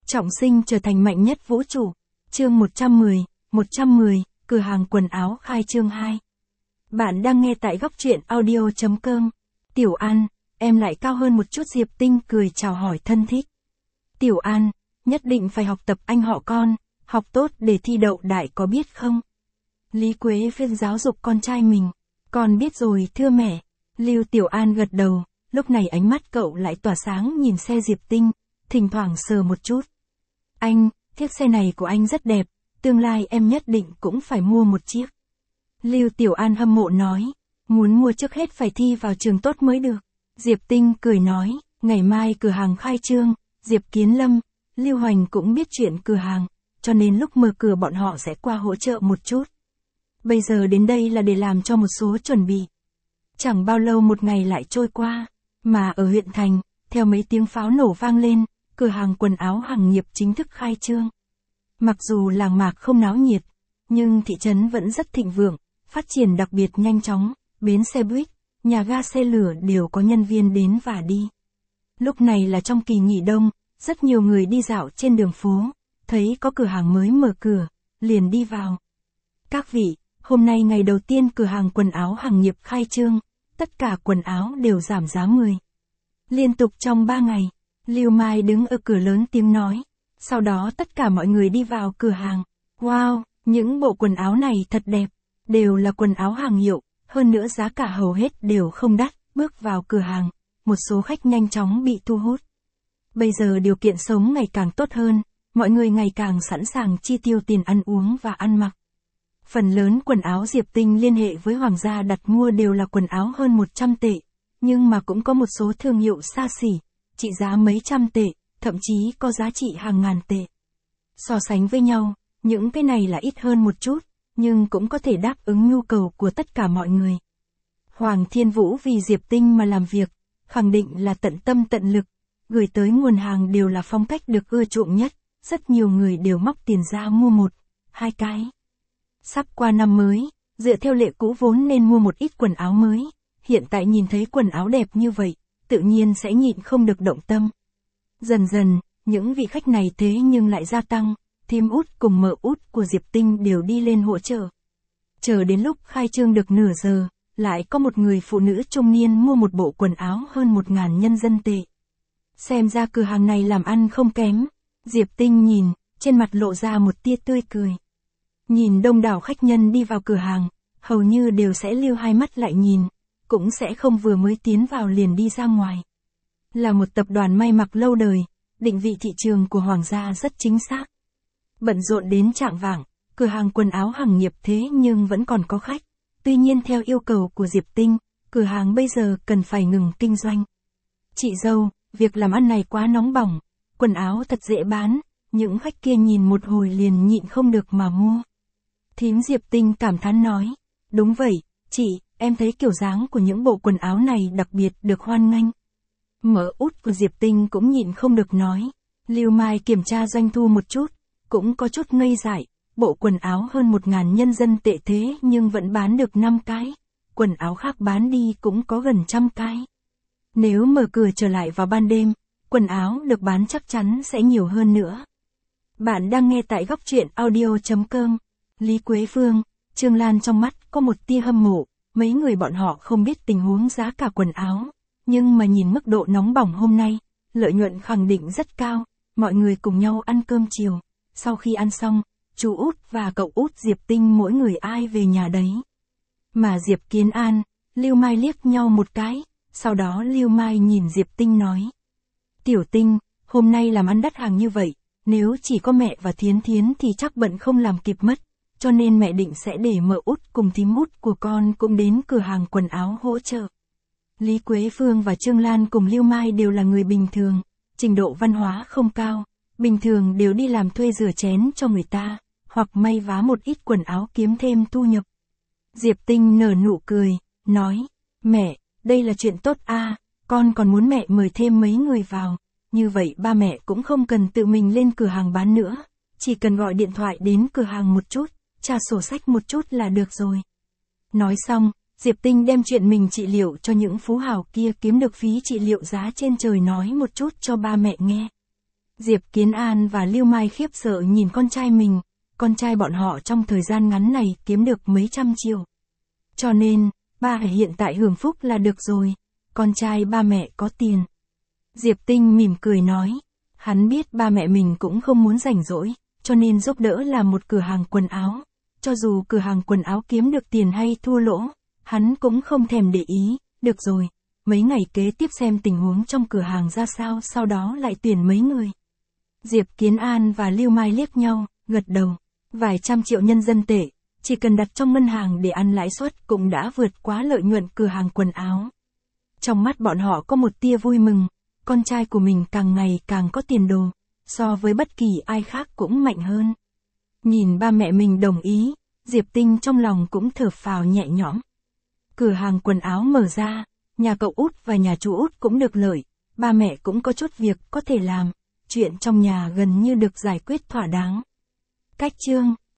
Trọng sinh trở thành mạnh nhất vũ trụ. Chương 110, cửa hàng quần áo khai trương 2. Bạn đang nghe tại góc truyện audio.com. Tiểu An, em lại cao hơn một chút. Diệp Tinh cười chào hỏi thân thích. Tiểu An, nhất định phải học tập anh họ con, học tốt để thi đậu đại có biết không? Lý Quế Phiên giáo dục con trai mình. Con biết rồi thưa mẹ. Lưu Tiểu An gật đầu, lúc này ánh mắt cậu lại tỏa sáng nhìn xe Diệp Tinh, thỉnh thoảng sờ một chút. Anh, chiếc xe này của anh rất đẹp, tương lai em nhất định cũng phải mua một chiếc. Lưu Tiểu An hâm mộ nói, muốn mua trước hết phải thi vào trường tốt mới được. Diệp Tinh cười nói, ngày mai cửa hàng khai trương, Diệp Kiến Lâm, Lưu Hoành cũng biết chuyện cửa hàng, cho nên lúc mở cửa bọn họ sẽ qua hỗ trợ một chút. Bây giờ đến đây là để làm cho một số chuẩn bị. Chẳng bao lâu một ngày lại trôi qua, mà ở huyện thành, theo mấy tiếng pháo nổ vang lên, cửa hàng quần áo Hằng Nghiệp chính thức khai trương. Mặc dù làng mạc không náo nhiệt, nhưng thị trấn vẫn rất thịnh vượng, phát triển đặc biệt nhanh chóng, bến xe buýt, nhà ga xe lửa đều có nhân viên đến và đi. Lúc này là trong kỳ nghỉ đông, rất nhiều người đi dạo trên đường phố, thấy có cửa hàng mới mở cửa, liền đi vào. Các vị, hôm nay ngày đầu tiên cửa hàng quần áo Hằng Nghiệp khai trương, tất cả quần áo đều giảm giá 10. Liên tục trong 3 ngày, Lưu Mai đứng ở cửa lớn tiếng nói, sau đó tất cả mọi người đi vào cửa hàng. Wow, những bộ quần áo này thật đẹp, đều là quần áo hàng hiệu, hơn nữa giá cả hầu hết đều không đắt. Bước vào cửa hàng, một số khách nhanh chóng bị thu hút. Bây giờ điều kiện sống ngày càng tốt hơn, mọi người ngày càng sẵn sàng chi tiêu tiền ăn uống và ăn mặc. Phần lớn quần áo Diệp Tinh liên hệ với Hoàng gia đặt mua đều là quần áo hơn 100 tệ, nhưng mà cũng có một số thương hiệu xa xỉ, trị giá mấy trăm tệ, thậm chí có giá trị hàng ngàn tệ. So sánh với nhau, những cái này là ít hơn một chút, nhưng cũng có thể đáp ứng nhu cầu của tất cả mọi người. Hoàng Thiên Vũ vì Diệp Tinh mà làm việc, khẳng định là tận tâm tận lực, gửi tới nguồn hàng đều là phong cách được ưa chuộng nhất, rất nhiều người đều móc tiền ra mua 1, 2 cái. Sắp qua năm mới, dựa theo lệ cũ vốn nên mua một ít quần áo mới, hiện tại nhìn thấy quần áo đẹp như vậy, tự nhiên sẽ nhịn không được động tâm. Dần dần, những vị khách này thế nhưng lại gia tăng, thím út cùng mợ út của Diệp Tinh đều đi lên hỗ trợ. Chờ đến lúc khai trương được nửa giờ, lại có một người phụ nữ trung niên mua một bộ quần áo hơn 1.000 nhân dân tệ. Xem ra cửa hàng này làm ăn không kém. Diệp Tinh nhìn, trên mặt lộ ra một tia tươi cười. Nhìn đông đảo khách nhân đi vào cửa hàng, hầu như đều sẽ lưu hai mắt lại nhìn, cũng sẽ không vừa mới tiến vào liền đi ra ngoài. Là một tập đoàn may mặc lâu đời, định vị thị trường của Hoàng gia rất chính xác. Bận rộn đến chạng vạng, cửa hàng quần áo Hằng Nghiệp thế nhưng vẫn còn có khách. Tuy nhiên theo yêu cầu của Diệp Tinh, cửa hàng bây giờ cần phải ngừng kinh doanh. Chị dâu, việc làm ăn này quá nóng bỏng, quần áo thật dễ bán, những khách kia nhìn một hồi liền nhịn không được mà mua. Thím Diệp Tinh cảm thán nói, đúng vậy, chị, em thấy kiểu dáng của những bộ quần áo này đặc biệt được hoan nghênh. Mợ út của Diệp Tinh cũng nhịn không được nói. Lưu Mai kiểm tra doanh thu một chút, cũng có chút ngây dại, bộ quần áo hơn 1.000 nhân dân tệ thế nhưng vẫn bán được 5 cái, quần áo khác bán đi cũng có gần 100 cái. Nếu mở cửa trở lại vào ban đêm, quần áo được bán chắc chắn sẽ nhiều hơn nữa. Bạn đang nghe tại góc truyện audio.com. Lý Quế Phương, Trương Lan trong mắt có một tia hâm mộ, mấy người bọn họ không biết tình huống giá cả quần áo, nhưng mà nhìn mức độ nóng bỏng hôm nay, lợi nhuận khẳng định rất cao, mọi người cùng nhau ăn cơm chiều, sau khi ăn xong, chú út và cậu út Diệp Tinh mỗi người ai về nhà đấy. Mà Diệp Kiến An, Lưu Mai liếc nhau một cái, sau đó Lưu Mai nhìn Diệp Tinh nói. Tiểu Tinh, hôm nay làm ăn đắt hàng như vậy, nếu chỉ có mẹ và Thiến Thiến thì chắc bận không làm kịp mất. Cho nên mẹ định sẽ để mợ út cùng thím út của con cũng đến cửa hàng quần áo hỗ trợ. Lý Quế Phương và Trương Lan cùng Lưu Mai đều là người bình thường, trình độ văn hóa không cao, bình thường đều đi làm thuê rửa chén cho người ta, hoặc may vá một ít quần áo kiếm thêm thu nhập. Diệp Tinh nở nụ cười, nói, mẹ, đây là chuyện tốt a, con còn muốn mẹ mời thêm mấy người vào, như vậy ba mẹ cũng không cần tự mình lên cửa hàng bán nữa, chỉ cần gọi điện thoại đến cửa hàng một chút. Trả sổ sách một chút là được rồi. Nói xong, Diệp Tinh đem chuyện mình trị liệu cho những phú hào kia kiếm được phí trị liệu giá trên trời nói một chút cho ba mẹ nghe. Diệp Kiến An và Lưu Mai khiếp sợ nhìn con trai mình, con trai bọn họ trong thời gian ngắn này kiếm được mấy trăm triệu. Cho nên, ba hiện tại hưởng phúc là được rồi, con trai ba mẹ có tiền. Diệp Tinh mỉm cười nói, hắn biết ba mẹ mình cũng không muốn rảnh rỗi, cho nên giúp đỡ làm một cửa hàng quần áo. Cho dù cửa hàng quần áo kiếm được tiền hay thua lỗ, hắn cũng không thèm để ý, được rồi, mấy ngày kế tiếp xem tình huống trong cửa hàng ra sao, sau đó lại tuyển mấy người. Diệp Kiến An và Lưu Mai liếc nhau, gật đầu, vài trăm triệu nhân dân tệ, chỉ cần đặt trong ngân hàng để ăn lãi suất cũng đã vượt quá lợi nhuận cửa hàng quần áo. Trong mắt bọn họ có một tia vui mừng, con trai của mình càng ngày càng có tiền đồ, so với bất kỳ ai khác cũng mạnh hơn. Nhìn ba mẹ mình đồng ý, Diệp Tinh trong lòng cũng thở phào nhẹ nhõm. Cửa hàng quần áo mở ra, nhà cậu út và nhà chú út cũng được lợi, ba mẹ cũng có chút việc có thể làm, chuyện trong nhà gần như được giải quyết thỏa đáng. Cách chương